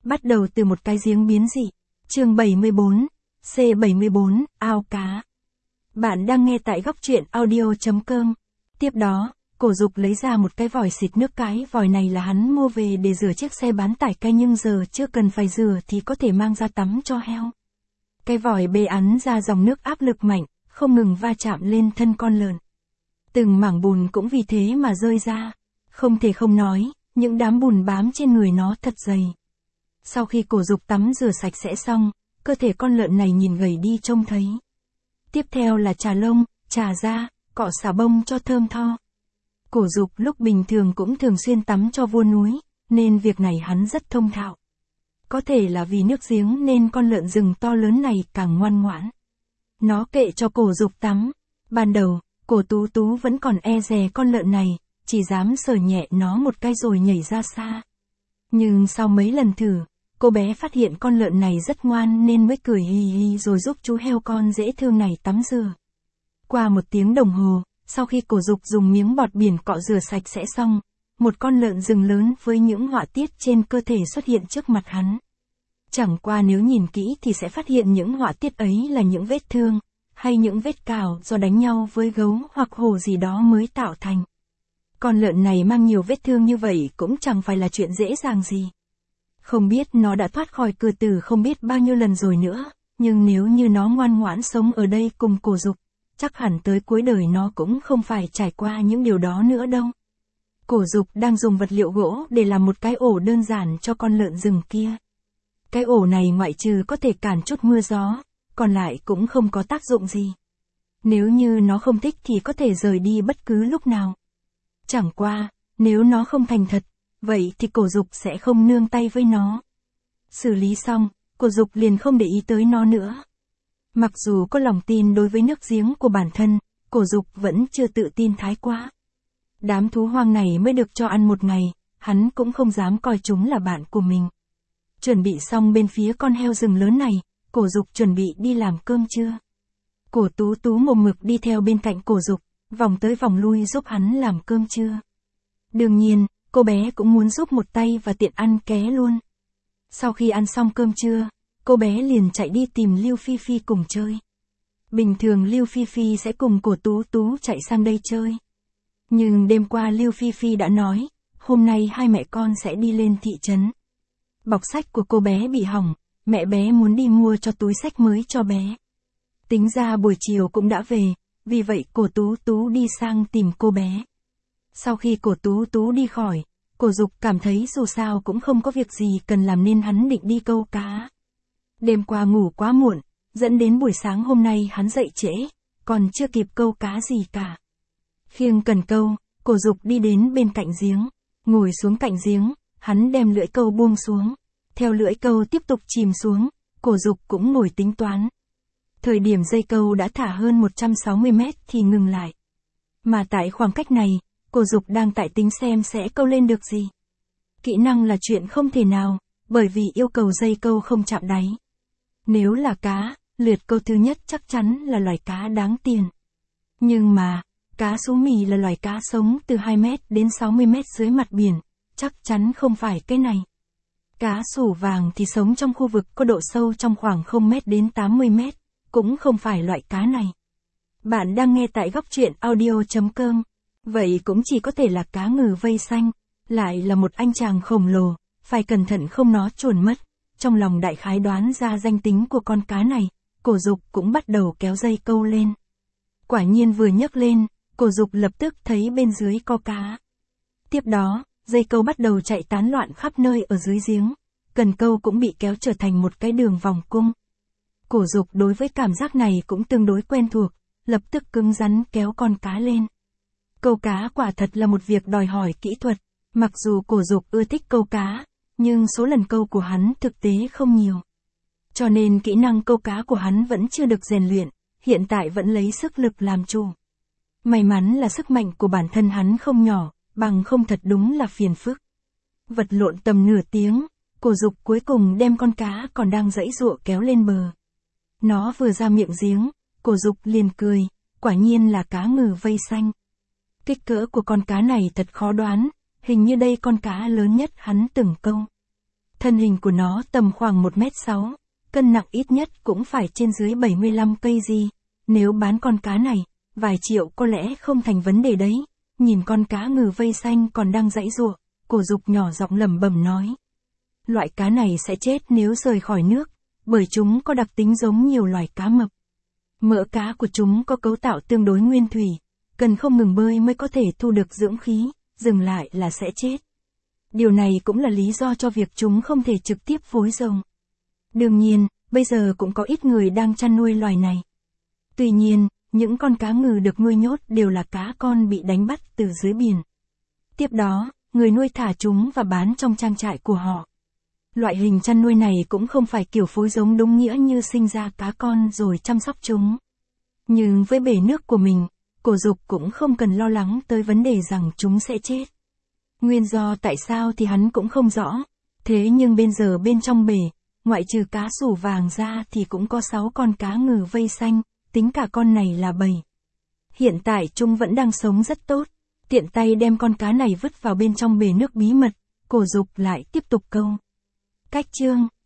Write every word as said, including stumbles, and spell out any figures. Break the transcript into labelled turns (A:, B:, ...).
A: Bắt đầu từ một cái giếng biến dị. Chương bảy mươi bốn, C bảy mươi bốn, ao cá. Bạn đang nghe tại góc truyện audio chấm com. Tiếp đó, Cổ Dục lấy ra một cái vòi xịt nước. Cái vòi này là hắn mua về để rửa chiếc xe bán tải cay, nhưng giờ chưa cần phải rửa thì có thể mang ra tắm cho heo. Cái vòi bê ắn ra dòng nước áp lực mạnh, không ngừng va chạm lên thân con lợn. Từng mảng bùn cũng vì thế mà rơi ra. Không thể không nói, những đám bùn bám trên người nó thật dày. Sau khi Cổ Dục tắm rửa sạch sẽ xong, cơ thể con lợn này nhìn gầy đi trông thấy. Tiếp theo là chà lông, chà da, cọ xà bông cho thơm tho. Cổ Dục lúc bình thường cũng thường xuyên tắm cho vua núi, nên việc này hắn rất thông thạo. Có thể là vì nước giếng nên con lợn rừng to lớn này càng ngoan ngoãn. Nó kệ cho Cổ Dục tắm. Ban đầu, Cổ Tú Tú vẫn còn e dè con lợn này, chỉ dám sờ nhẹ nó một cái rồi nhảy ra xa. Nhưng sau mấy lần thử, cô bé phát hiện con lợn này rất ngoan nên mới cười hì hì rồi giúp chú heo con dễ thương này tắm rửa. Qua một tiếng đồng hồ, sau khi Cổ Dục dùng miếng bọt biển cọ rửa sạch sẽ xong, một con lợn rừng lớn với những họa tiết trên cơ thể xuất hiện trước mặt hắn. Chẳng qua nếu nhìn kỹ thì sẽ phát hiện những họa tiết ấy là những vết thương, hay những vết cào do đánh nhau với gấu hoặc hổ gì đó mới tạo thành. Con lợn này mang nhiều vết thương như vậy cũng chẳng phải là chuyện dễ dàng gì. Không biết nó đã thoát khỏi cửa tử không biết bao nhiêu lần rồi nữa, nhưng nếu như nó ngoan ngoãn sống ở đây cùng Cổ Dục, chắc hẳn tới cuối đời nó cũng không phải trải qua những điều đó nữa đâu. Cổ Dục đang dùng vật liệu gỗ để làm một cái ổ đơn giản cho con lợn rừng kia. Cái ổ này ngoại trừ có thể cản chút mưa gió, còn lại cũng không có tác dụng gì. Nếu như nó không thích thì có thể rời đi bất cứ lúc nào. Chẳng qua, nếu nó không thành thật, vậy thì Cổ Dục sẽ không nương tay với nó. Xử lý xong, Cổ Dục liền không để ý tới nó nữa. Mặc dù có lòng tin đối với nước giếng của bản thân, Cổ Dục vẫn chưa tự tin thái quá. Đám thú hoang này mới được cho ăn một ngày, hắn cũng không dám coi chúng là bạn của mình. Chuẩn bị xong bên phía con heo rừng lớn này, Cổ Dục chuẩn bị đi làm cơm trưa. Cổ Tú Tú một mực đi theo bên cạnh Cổ Dục, vòng tới vòng lui giúp hắn làm cơm trưa. Đương nhiên, cô bé cũng muốn giúp một tay và tiện ăn ké luôn. Sau khi ăn xong cơm trưa, cô bé liền chạy đi tìm Lưu Phi Phi cùng chơi. Bình thường Lưu Phi Phi sẽ cùng Cổ Tú Tú chạy sang đây chơi. Nhưng đêm qua Lưu Phi Phi đã nói, hôm nay hai mẹ con sẽ đi lên thị trấn. Bọc sách của cô bé bị hỏng, mẹ bé muốn đi mua cho túi sách mới cho bé. Tính ra buổi chiều cũng đã về, vì vậy Cổ Tú Tú đi sang tìm cô bé. Sau khi Cổ Tú Tú đi khỏi, Cổ Dục cảm thấy dù sao cũng không có việc gì cần làm nên hắn định đi câu cá. Đêm qua ngủ quá muộn, dẫn đến buổi sáng hôm nay hắn dậy trễ, còn chưa kịp câu cá gì cả. Khiêng cần câu, Cổ Dục đi đến bên cạnh giếng, ngồi xuống cạnh giếng, hắn đem lưỡi câu buông xuống. Theo lưỡi câu tiếp tục chìm xuống, Cổ Dục cũng ngồi tính toán. Thời điểm dây câu đã thả hơn một trăm sáu mươi mét thì ngừng lại. Mà tại khoảng cách này, Cổ Dục đang tại tính xem sẽ câu lên được gì. Kỹ năng là chuyện không thể nào, bởi vì yêu cầu dây câu không chạm đáy. Nếu là cá, lượt câu thứ nhất chắc chắn là loài cá đáng tiền. Nhưng mà, cá sú mì là loài cá sống từ hai mét đến sáu mươi mét dưới mặt biển, chắc chắn không phải cái này. Cá sủ vàng thì sống trong khu vực có độ sâu trong khoảng không mét đến tám mươi mét, cũng không phải loại cá này. Bạn đang nghe tại góc truyện audio chấm com. Vậy cũng chỉ có thể là cá ngừ vây xanh, lại là một anh chàng khổng lồ, phải cẩn thận không nó chuồn mất. Trong lòng đại khái đoán ra danh tính của con cá này, Cổ Dục cũng bắt đầu kéo dây câu lên. Quả nhiên vừa nhấc lên, Cổ Dục lập tức thấy bên dưới có cá. Tiếp đó, dây câu bắt đầu chạy tán loạn khắp nơi ở dưới giếng, cần câu cũng bị kéo trở thành một cái đường vòng cung. Cổ Dục đối với cảm giác này cũng tương đối quen thuộc, lập tức cứng rắn kéo con cá lên. Câu cá quả thật là một việc đòi hỏi kỹ thuật, mặc dù Cổ Dục ưa thích câu cá, nhưng số lần câu của hắn thực tế không nhiều. Cho nên kỹ năng câu cá của hắn vẫn chưa được rèn luyện, hiện tại vẫn lấy sức lực làm chủ. May mắn là sức mạnh của bản thân hắn không nhỏ, bằng không thật đúng là phiền phức. Vật lộn tầm nửa tiếng, Cổ Dục cuối cùng đem con cá còn đang giãy giụa kéo lên bờ. Nó vừa ra miệng giếng, Cổ Dục liền cười, quả nhiên là cá ngừ vây xanh. Kích cỡ của con cá này thật khó đoán, hình như đây con cá lớn nhất hắn từng câu. Thân hình của nó tầm khoảng một mét sáu, cân nặng ít nhất cũng phải trên dưới bảy mươi lăm ki lô gam. Nếu bán con cá này, vài triệu có lẽ không thành vấn đề đấy. Nhìn con cá ngừ vây xanh còn đang giãy giụa, Cổ Dục nhỏ giọng lẩm bẩm nói. Loại cá này sẽ chết nếu rời khỏi nước, bởi chúng có đặc tính giống nhiều loài cá mập. Mỡ cá của chúng có cấu tạo tương đối nguyên thủy, cần không ngừng bơi mới có thể thu được dưỡng khí, dừng lại là sẽ chết. Điều này cũng là lý do cho việc chúng không thể trực tiếp phối rồng. Đương nhiên, bây giờ cũng có ít người đang chăn nuôi loài này. Tuy nhiên, những con cá ngừ được nuôi nhốt đều là cá con bị đánh bắt từ dưới biển. Tiếp đó, người nuôi thả chúng và bán trong trang trại của họ. Loại hình chăn nuôi này cũng không phải kiểu phối giống đúng nghĩa như sinh ra cá con rồi chăm sóc chúng. Nhưng với bể nước của mình, Cổ Dục cũng không cần lo lắng tới vấn đề rằng chúng sẽ chết. Nguyên do tại sao thì hắn cũng không rõ. Thế nhưng bây giờ bên trong bể, ngoại trừ cá sủ vàng ra thì cũng có sáu con cá ngừ vây xanh, tính cả con này là bảy. Hiện tại chúng vẫn đang sống rất tốt. Tiện tay đem con cá này vứt vào bên trong bể nước bí mật, Cổ Dục lại tiếp tục câu. Cách chương